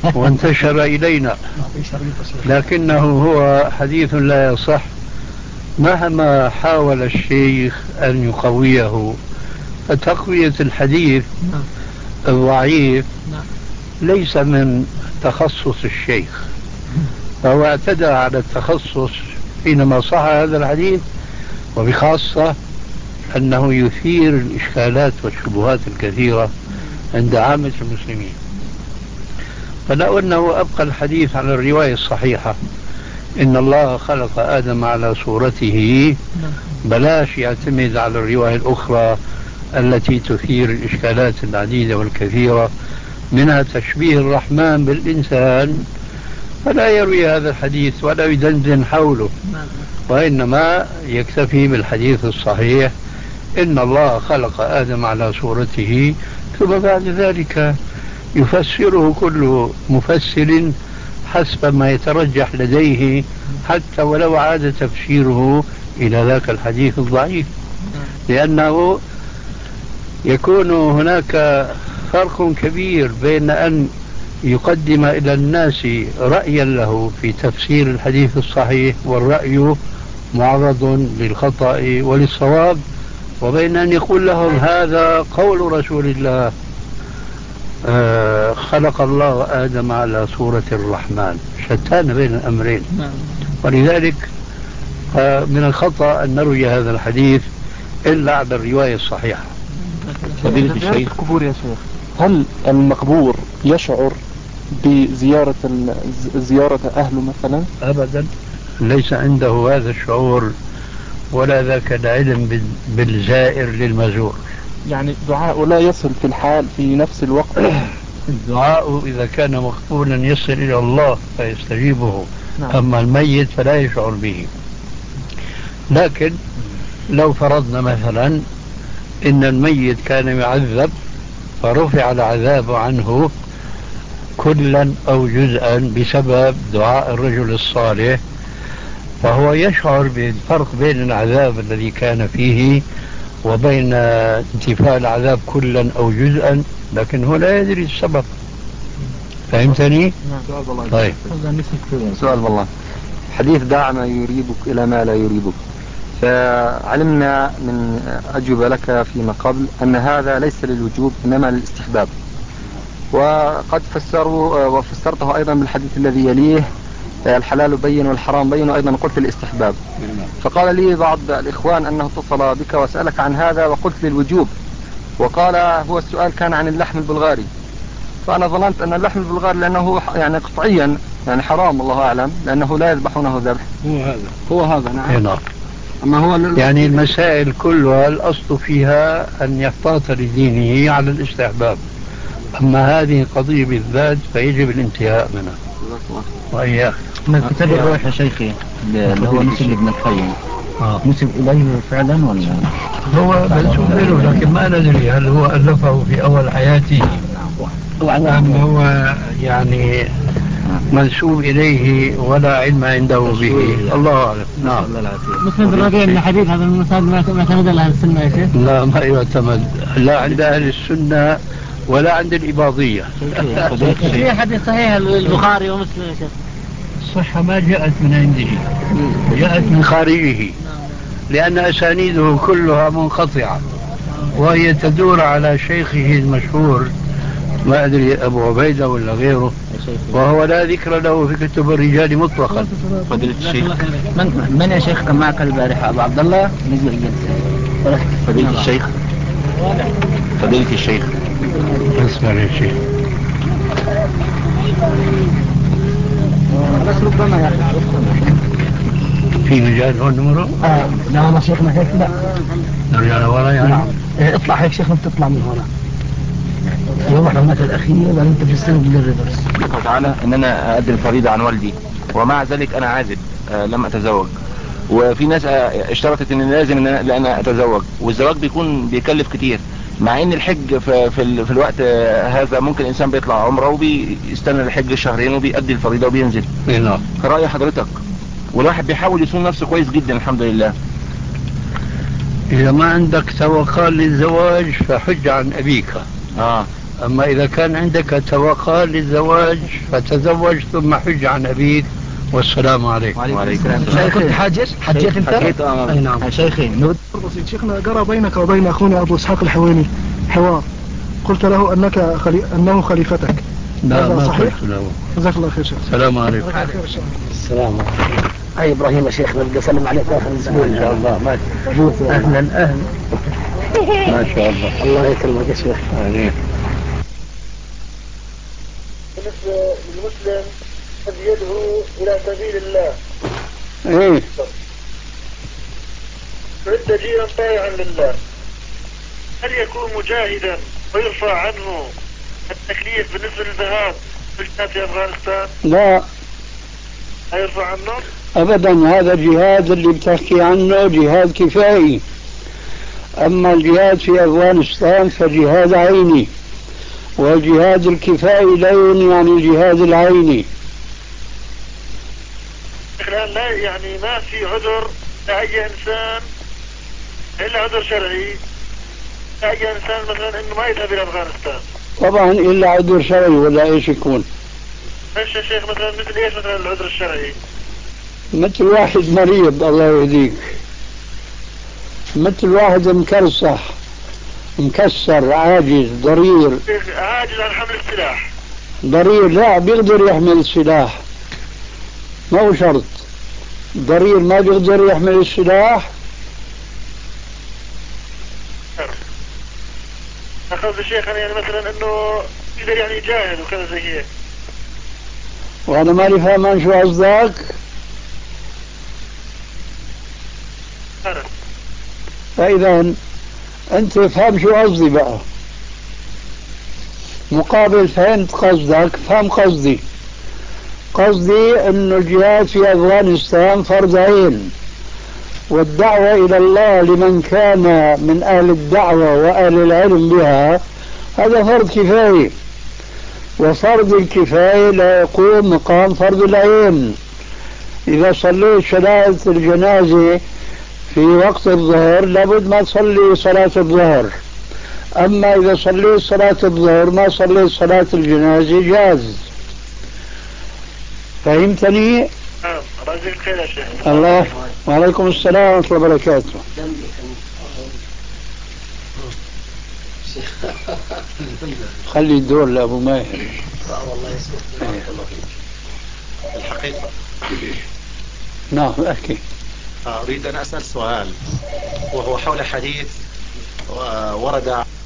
وانتشر الينا، لكنه هو حديث لا يصح، مهما حاول الشيخ أن يقويه، فتقوية الحديث الضعيف ليس من تخصص الشيخ، فهو اعتدى على التخصص حينما صح هذا الحديث، وبخاصة أنه يثير الإشكالات والشبهات الكثيرة عند عامة المسلمين. فلو أنه أبقى الحديث على الرواية الصحيحة إن الله خلق آدم على صورته، بلاش يعتمد على الرواية الأخرى التي تثير الإشكالات العديدة والكثيرة، منها تشبيه الرحمن بالإنسان، فلا يروي هذا الحديث ولا يدندن حوله، وإنما يكتفي بالحديث الصحيح إن الله خلق آدم على صورته، ثم بعد ذلك يفسره كل مفسر حسب ما يترجح لديه، حتى ولو عاد تفسيره إلى ذاك الحديث الضعيف، لأنه يكون هناك فرق كبير بين أن يقدم إلى الناس رأيا له في تفسير الحديث الصحيح، والرأي معرض للخطأ وللصواب، وبين أن يقول لهم هذا قول رسول الله خلق الله آدم على صورة الرحمن، شتان بين الأمرين. ولذلك من الخطأ أن نروي هذا الحديث إلا على الرواية الصحيحة. فضيلة الشيخ، القبور يا شيخ، هل المقبور يشعر بزيارة أهله مثلا؟ أبدا، ليس عنده هذا الشعور ولا ذاك العلم بالزائر للمزور. يعني دعاء لا يصل في الحال في نفس الوقت. الدعاء إذا كان مقبولا يصل إلى الله فيستجيبه. أما الميت فلا يشعر به. لكن لو فرضنا مثلا إن الميت كان يعذب فرفع العذاب عنه كلا أو جزءا بسبب دعاء الرجل الصالح، فهو يشعر بالفرق بين العذاب الذي كان فيه وبين انتفاء العذاب كلا أو جزءا، لكن هو لا يدري السبب. فهمتني؟ طيب، سؤال والله. حديث دع ما يريبك إلى ما لا يريبك، فعلمنا من أجوبة لك فيما قبل أن هذا ليس للوجوب إنما للاستحباب، وقد وفسرته أيضا بالحديث الذي يليه الحلال بين والحرام بين، وأيضا قلت الاستحباب. فقال لي بعض الإخوان أنه اتصل بك وسألك عن هذا وقلت للوجوب، وقال هو السؤال كان عن اللحم البلغاري، فأنا ظننت أن اللحم البلغاري لأنه يعني قطعيا يعني حرام الله أعلم لأنه لا يذبحونه ذبح. هو هذا نعم. أما هو يعني المسائل كلها الأصل فيها أن يحتاط لدينه على الاستحباب، أما هذه القضية بالذات فيجب الانتهاء منها. وإياك من كتاب الروح يا شيخي اللي هو نسب ابن القيم، نسب إليه فعلا ولا هو منسوب له، لكن ما ندري هل هو ألفه في أول حياته أم هو يعني منسوب إليه ولا علم عنده به، الله أعلم. نعم. مسند الربيع من الحديث هذا المسند ما يعتمد على أهل السنة يا شيخ؟ لا، ما يعتمد لا عند أهل السنة ولا عند الإباضية. في حديث صحيح البخاري ومسلم يا شيخ؟ الصحة ما جاءت من عنده، جاءت من خارجه، لأن أسانيده كلها منقطعة وهي تدور على شيخه المشهور، ما أدري أبو عبيدة ولا غيره، وهو لا ذكر له في كتب الرجال مطلقا. فضيلة الشيخ، من يا شيخ كان معك البارحة؟ أبو عبد الله نزل الجلسة. فضيلة الشيخ، فضيلة الشيخ، اسمع يا شيخ، بس ربما يا أخي في مجال هون نمره؟ لا أنا شيخنا هيك لا نرجع لورا يعني. اطلع هيك شيخنا، تطلع من هنا يوضح هناك الأخير وأنت في السنة للريفرس. تعالى إن أنا أدي الفريضة عن والدي، ومع ذلك أنا عازب لم أتزوج، وفي ناس اشترطت إن لازم إن أنا أتزوج، والزواج بيكلف كتير، مع إن الحج في الوقت هذا ممكن الإنسان بيطلع عمره وبيستنى الحج الشهرين وبيأدي الفريضة وبينزل. رأي حضرتك؟ والواحد بيحاول يصون نفسه كويس جدا الحمد لله. إذا ما عندك توقال للزواج فحج عن أبيك. أما إذا كان عندك توقال للزواج فتزوج ثم حج عن أبيك، والسلام عليكم. وعليكم السلام. شيخ كنت حجيت انت؟ حكيت اي نعم. شيخي بسيط. شيخنا جرى بينك وبين اخونا ابو اسحاق الحويني حوار، قلت له انه خليفتك. لا ما صحيح؟ قلت له. جزاك الله خير شيخ. السلام عليكم. السلام عليكم. اي ابراهيم يا شيخ بدي اسلم عليك اخر الاسبوع ان شاء الله. ما اهلا اهلا. ما شاء الله. الله يكرمك يا شيخ. آمين. بالنسبة للمسلم قد يدعو إلى سبيل الله. ايه. عد جيرا طائعا لله. هل يكون مجاهدا ويرفع عنه التكليف بالنسبة للذهاب في أفغانستان؟ لا هيرفع عنه؟ ابدا. هذا الجهاد اللي بتحكي عنه جهاد كفائي. اما الجهاد في افغانستان فجهاد عيني، والجهاد الكفائي لا يعني الجهاد العيني. الآن لا يعني ما في عذر لأي إنسان إلا عذر شرعي لأي إنسان مثلا إنه ما يذهب إلى أفغانستان. طبعا الا عذر شرعي ولا ايش يكون؟ ايش يا شيخ مثلا مثل ايش مثلا العذر الشرعي؟ مثل واحد مريض الله يهديك، مثل واحد مكرسح مكسر عاجز ضرير. عاجز عن حمل السلاح. ضرير لا بيقدر يحمل السلاح، ما هو شرط. ضرير ما بيقدر يحمل السلاح. أخذ الشيخ يعني مثلا انه يقدر يعني يجاهد وكذا زي هيك. وانا مالي فاهمان شو قصدك. فاذا انت فهم شو قصدي بقى، مقابل فهمت قصدك فهم قصدي. قصدي انه الجهاد في افغانستان فرض عين، والدعوة الى الله لمن كان من اهل الدعوة واهل العلم بها هذا فرض كفاية، وفرض الكفاية لا يقوم مقام فرض العين. اذا صليت صلاة الجنازة في وقت الظهر لابد ما تصلي صلاة الظهر، اما اذا صليت صلاة الظهر ما صليت صلاة الجنازة جاز. فهمتني؟ الله يجزيك خير يا شيخ. الله. وعليكم السلام ورحمة الله وبركاته. خلي الدور لأبو ماهر. والله يسلمك. الحقيقة نعم أحكي. أريد أن أسأل سؤال، وهو حول حديث ورد